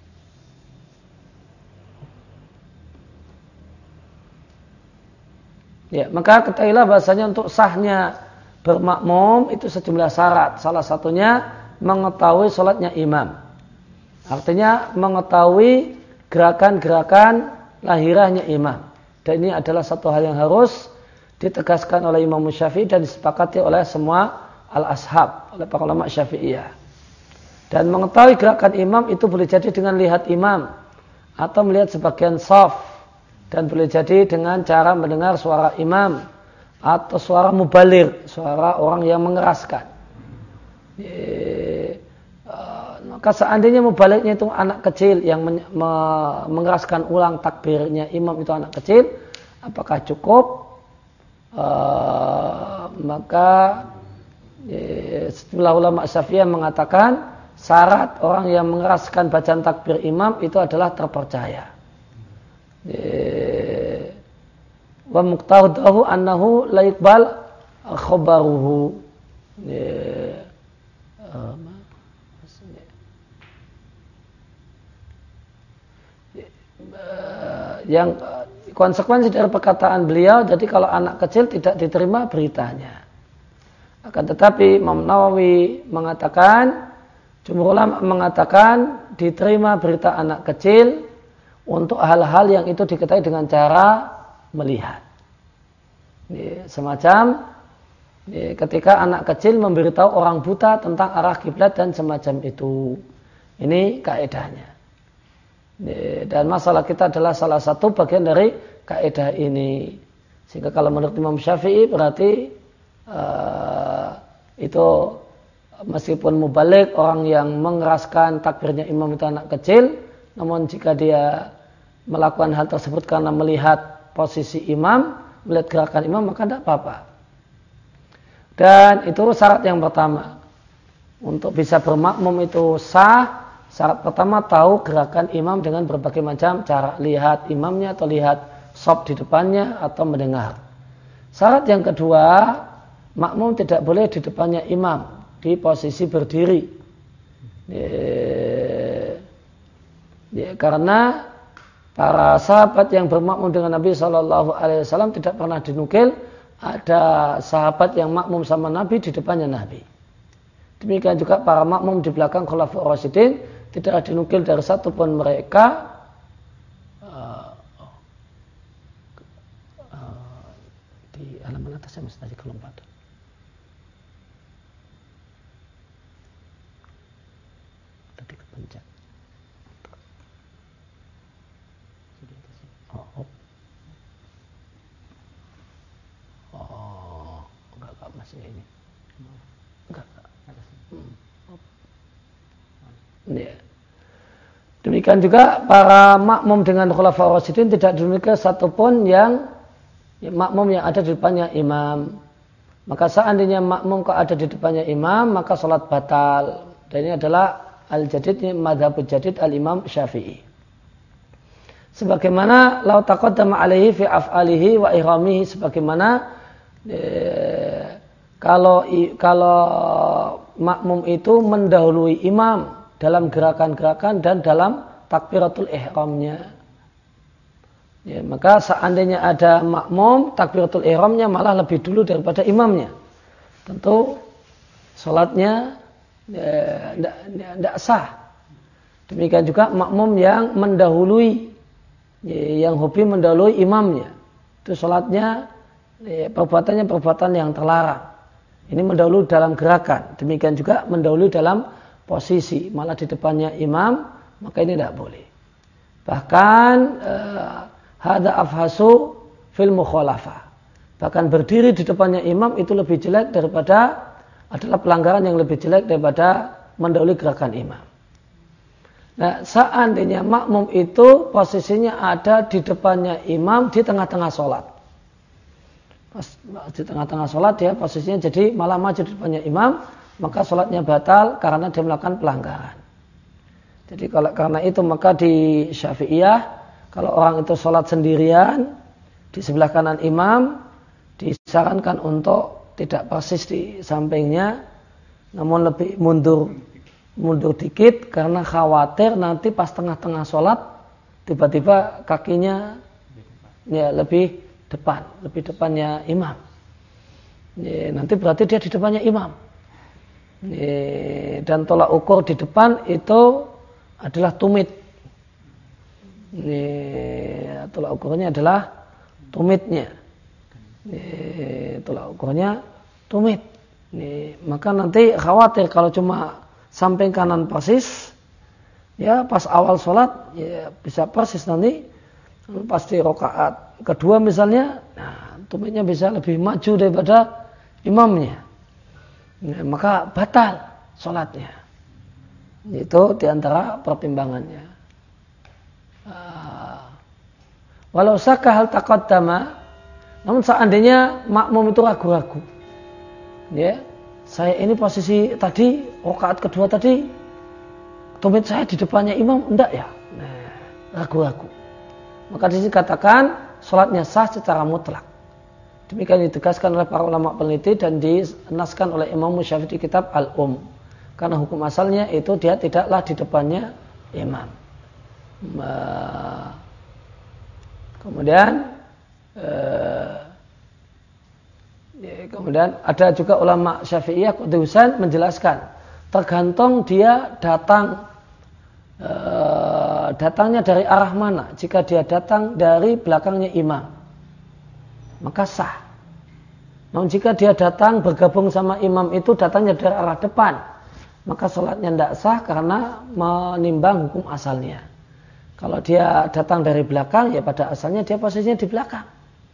Ya, maka ketahuilah bahasanya untuk sahnya bermakmum itu sejumlah syarat. Salah satunya mengetahui sholatnya imam. Artinya mengetahui gerakan-gerakan lahirahnya imam. Dan ini adalah satu hal yang harus ditegaskan oleh Imam Syafi'i dan disepakati oleh semua al-ashab, oleh para ulama Syafi'iyah. Dan mengetahui gerakan imam itu boleh jadi dengan lihat imam atau melihat sebagian shaf dan boleh jadi dengan cara mendengar suara imam atau suara mubaligh, suara orang yang mengeraskan. E, uh, maka seandainya mubalighnya itu anak kecil yang men, me, mengeraskan ulang takbirnya imam itu anak kecil, apakah cukup? Uh, maka e, sejumlah ulama Syafi'iyah mengatakan syarat orang yang mengeraskan bacaan takbir imam itu adalah terpercaya. Wa muqtadahu annahu la yuqbal khabaruhu. Yang konsekuensi dari perkataan beliau, jadi kalau anak kecil tidak diterima beritanya. Akan tetapi Imam Nawawi mengatakan, jumhur ulama mengatakan diterima berita anak kecil untuk hal-hal yang itu diketahui dengan cara melihat. Semacam ketika anak kecil memberitahu orang buta tentang arah kiblat dan semacam itu. Ini kaedahnya. Dan masalah kita adalah salah satu bagian dari kaedah ini. Sehingga kalau menurut Imam Syafi'i berarti uh, itu meskipun mubaligh, orang yang mengeraskan takbirnya imam itu anak kecil, namun jika dia melakukan hal tersebut karena melihat posisi imam, melihat gerakan imam, maka tidak apa-apa. Dan itu syarat yang pertama. Untuk bisa bermakmum itu sah, syarat pertama tahu gerakan imam dengan berbagai macam cara. Lihat imamnya atau lihat shop di depannya atau mendengar. Syarat yang kedua, makmum tidak boleh di depannya imam, di posisi berdiri. Ya, ya, karena para sahabat yang bermakmum dengan Nabi shallallahu alaihi wasallam tidak pernah dinukil ada sahabat yang makmum sama Nabi di depannya Nabi. Demikian juga para makmum di belakang Khulafaur Rasyidin tidak dinukil dari satu pun mereka uh, uh, di halaman atasnya masih tadi kelompatan. Tadi kepencet. Oh, oh, oh, enggak, enggak masih ini. Enggak, enggak. Hmm. Ya. Demikian juga para makmum dengan Khulafaur Rasyidin tidak dimiliki satupun yang ya, makmum yang ada di depannya imam. Maka seandainya makmum kok ada di depannya imam, maka salat batal. Dan ini adalah al-jadid, madhabul jadid al-imam Syafi'i. Sebagaimana lau taqaddama alaihi fi af'alihi wa ihramihi, sebagaimana eh, kalau kalau makmum itu mendahului imam dalam gerakan-gerakan dan dalam takbiratul ihramnya. Ya, maka seandainya ada makmum, takbiratul ihramnya malah lebih dulu daripada imamnya. Tentu salatnya tidak ya, sah. Demikian juga makmum yang mendahului, ya, yang hobi mendahului imamnya. Itu salatnya ya, perbuatannya perbuatan yang terlarang. Ini mendahului dalam gerakan. Demikian juga mendahului dalam posisi, malah di depannya imam, maka ini tidak boleh. Bahkan eh, hada afhasu fil mukhalafah. Bahkan berdiri di depannya imam itu lebih jelek daripada, adalah pelanggaran yang lebih jelek daripada mendahului gerakan imam. Nah, seandainya makmum itu posisinya ada di depannya imam di tengah-tengah sholat. Di tengah-tengah sholat ya posisinya jadi malah maju di depannya imam, maka sholatnya batal karena dia melakukan pelanggaran. Jadi kalau karena itu maka di Syafi'iyah kalau orang itu sholat sendirian di sebelah kanan imam disarankan untuk tidak persis di sampingnya, namun lebih mundur mundur dikit karena khawatir nanti pas tengah-tengah sholat tiba-tiba kakinya ya lebih depan, lebih depannya imam. Ya, nanti berarti dia di depannya imam. Dan tolak ukur di depan itu adalah tumit. Ini, tolak ukurnya adalah tumitnya. Ini, tolak ukurnya tumit. Ini, maka nanti khawatir kalau cuma samping kanan persis, ya pas awal sholat ya bisa persis nanti pasti rakaat kedua misalnya, nah, tumitnya bisa lebih maju daripada imamnya, nah, maka batal sholatnya. Itu diantara pertimbangannya. Uh, walau saka hal taqaddama, namun seandainya makmum itu ragu-ragu, ya, saya ini posisi tadi rakaat kedua tadi, tumit saya di depannya imam, enggak ya, nah, ragu-ragu. Maka di sini katakan sholatnya sah secara mutlak. Demikian ditegaskan oleh para ulama peneliti dan dinaskan oleh Imam Syafi'i di kitab Al-Um. Karena hukum asalnya itu dia tidaklah di depannya imam. Kemudian, eh, kemudian ada juga ulama Syafi'iyah Qudhusan menjelaskan tergantung dia datang. Uh, datangnya dari arah mana. Jika dia datang dari belakangnya imam, maka sah. Namun jika dia datang bergabung sama imam itu datangnya dari arah depan, maka sholatnya tidak sah karena menimbang hukum asalnya. Kalau dia datang dari belakang, ya pada asalnya dia posisinya di belakang.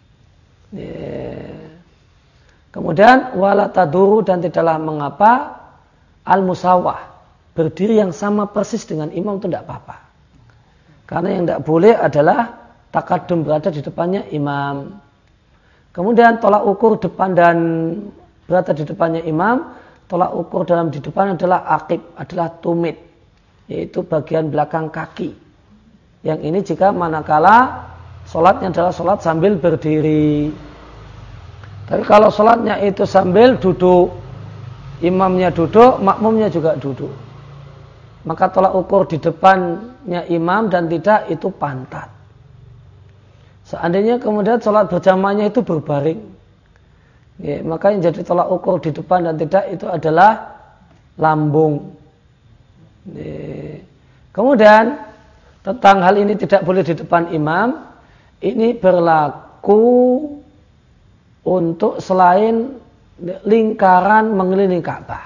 Yeah. Kemudian wala taduru, dan tidaklah mengapa al-musawah, berdiri yang sama persis dengan imam itu tidak apa-apa. Karena yang tidak boleh adalah takadum, berada di depannya imam. Kemudian tolak ukur depan dan berada di depannya imam. Tolak ukur dalam di depan adalah akib, adalah tumit, yaitu bagian belakang kaki. Yang ini jika manakala sholatnya adalah sholat sambil berdiri. Tapi kalau sholatnya itu sambil duduk, imamnya duduk, makmumnya juga duduk, maka tolak ukur di depannya imam dan tidak itu pantat. Seandainya kemudian sholat berjamaahnya itu berbaring, ya, maka yang jadi tolak ukur di depan dan tidak itu adalah lambung. Ya. Kemudian tentang hal ini tidak boleh di depan imam, ini berlaku untuk selain lingkaran mengelilingi Ka'bah.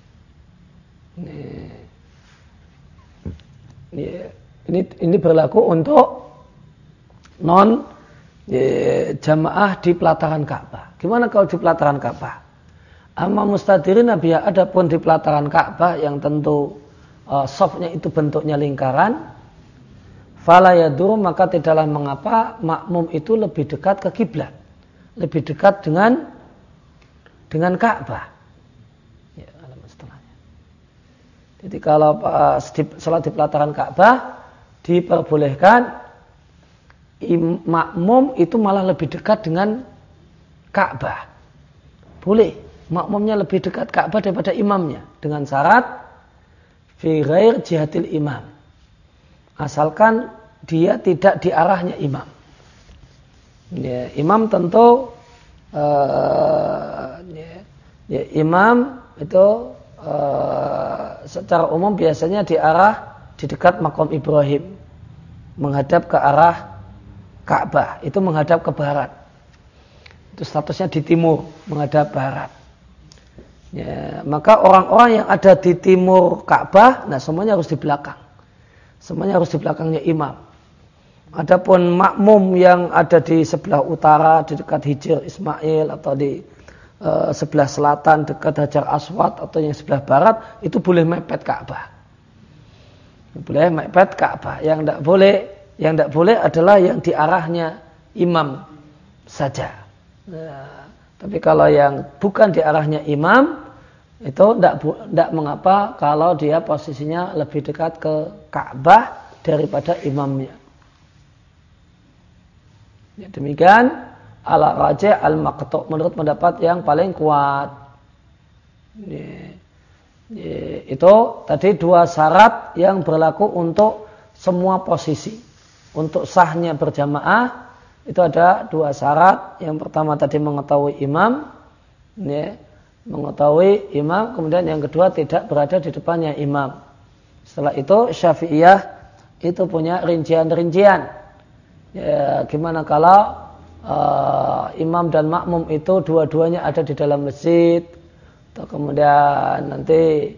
Ya. Ini ini berlaku untuk non ya, jamaah di pelataran Ka'bah. Gimana kalau di pelataran Ka'bah? Amma mustadirin nabiya, adapun di pelataran Ka'bah yang tentu uh, sofnya itu bentuknya lingkaran, fala yadur, maka tidaklah mengapa makmum itu lebih dekat ke kiblat, lebih dekat dengan dengan Ka'bah. Jadi kalau uh, sholat di pelataran Ka'bah diperbolehkan im, makmum itu malah lebih dekat dengan Ka'bah. Boleh, makmumnya lebih dekat Ka'bah daripada imamnya dengan syarat fi ghair jihatil imam. Asalkan dia tidak di arahnya imam. Ya, imam tentu uh, ya, ya, imam itu Uh, secara umum biasanya di arah di dekat makom Ibrahim, menghadap ke arah Ka'bah, itu menghadap ke barat. Itu statusnya di timur, menghadap barat. Ya, maka orang-orang yang ada di timur Ka'bah, nah semuanya harus di belakang. Semuanya harus di belakangnya imam. Adapun makmum yang ada di sebelah utara, di dekat Hijr Ismail atau di Uh, sebelah selatan dekat Hajar Aswad atau yang sebelah barat, itu boleh mepet Ka'bah. Boleh mepet Ka'bah. Yang tidak boleh, yang tidak boleh adalah yang di arahnya imam saja. Nah, tapi kalau yang bukan di arahnya imam, itu tidak tidak mengapa kalau dia posisinya lebih dekat ke Ka'bah daripada imamnya. Ya, demikian ala rajih al-maqtu' menurut pendapat yang paling kuat. Ya, ya, itu tadi dua syarat yang berlaku untuk semua posisi. Untuk sahnya berjamaah itu ada dua syarat. Yang pertama tadi mengetahui imam, ya, mengetahui imam. Kemudian yang kedua tidak berada di depannya imam. Setelah itu Syafi'iyah itu punya rincian-rincian. Ya, gimana kalau Uh, imam dan makmum itu dua-duanya ada di dalam masjid, atau kemudian nanti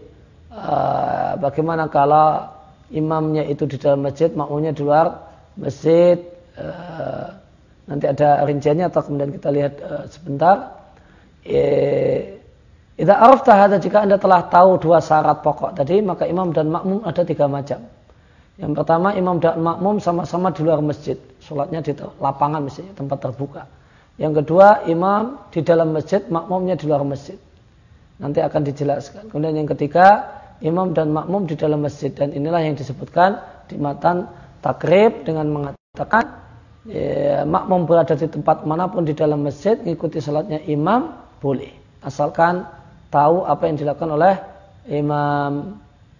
uh, bagaimana kalau imamnya itu di dalam masjid, makmumnya di luar masjid, uh, nanti ada rinciannya atau kemudian kita lihat uh, sebentar. Eh, Idza arafta hadza, jika Anda telah tahu dua syarat pokok tadi, maka imam dan makmum ada tiga macam. Yang pertama, imam dan makmum sama-sama di luar masjid, sholatnya di lapangan misalnya, tempat terbuka. Yang kedua, imam di dalam masjid, makmumnya di luar masjid. Nanti akan dijelaskan. Kemudian yang ketiga, imam dan makmum di dalam masjid, dan inilah yang disebutkan di matan takrib dengan mengatakan ya, makmum berada di tempat manapun di dalam masjid, mengikuti sholatnya imam boleh, asalkan tahu apa yang dilakukan oleh imam.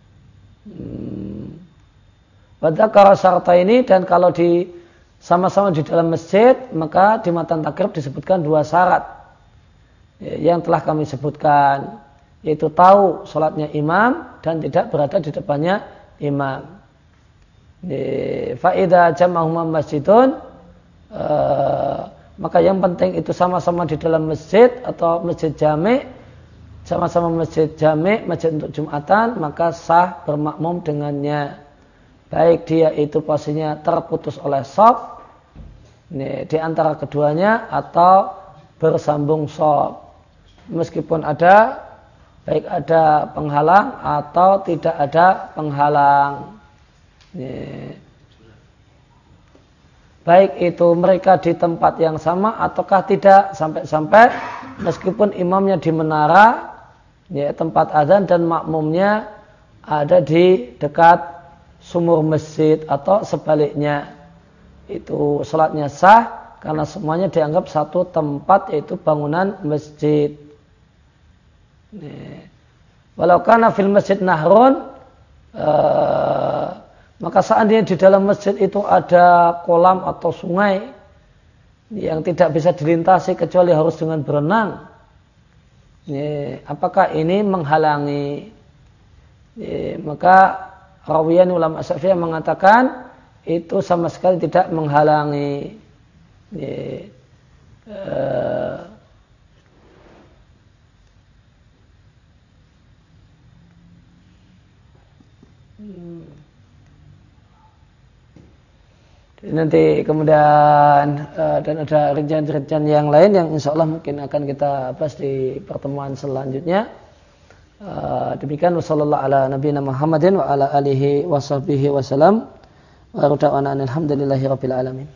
Wadakara syarta ini, dan kalau di sama-sama di dalam masjid, maka di matan takrib disebutkan dua syarat yang telah kami sebutkan, yaitu tahu sholatnya imam dan tidak berada di depannya imam. Fa'idha jam'ahuma masjidun, maka yang penting itu sama-sama di dalam masjid atau masjid jami', sama-sama masjid jami', masjid untuk Jumatan, maka sah bermakmum dengannya. Baik dia itu posisinya terputus oleh shaf di antara keduanya atau bersambung shaf. Meskipun ada, baik ada penghalang atau tidak ada penghalang. Ini. Baik itu mereka di tempat yang sama ataukah tidak, sampai-sampai meskipun imamnya di menara, ya, tempat azan, dan makmumnya ada di dekat sumur masjid atau sebaliknya, itu salatnya sah karena semuanya dianggap satu tempat, yaitu bangunan masjid. Walau kana fil masjid nahrun, uh, maka seandainya di dalam masjid itu ada kolam atau sungai yang tidak bisa dilintasi kecuali harus dengan berenang, ini, apakah ini menghalangi? Ini, maka rawiyan ulama Syafi'iyah mengatakan itu sama sekali tidak menghalangi. Ini, uh, Nanti kemudian uh, dan ada rencana-rencana yang lain yang insya Allah mungkin akan kita bahas di pertemuan selanjutnya. Uh, demikian wassallallahu ala nabiyina Muhammadin wa ala alihi wa sahbihi wasallam wa rada'ana alhamdulillahi rabbil alamin.